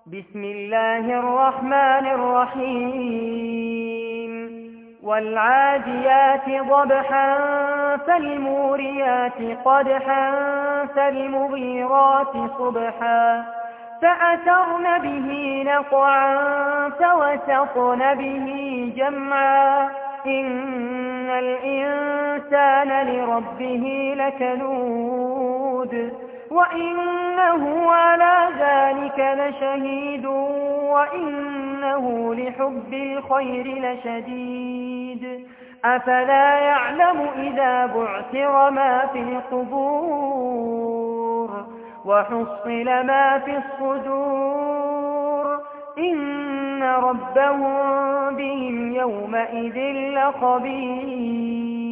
بسم الله الرحمن الرحيم والعاديات ضبحا فالموريات قدحا فالمغيرات صبحا فأثرن به نقعا فوسطن به جمعا إن الإنسان لربه لكنود وإنه على ذلك لشهيد وإنه لحب الخير لشديد أفلا يعلم إذا بعثر ما في القبور وحصل ما في الصدور إن ربهم بهم يومئذ لخبير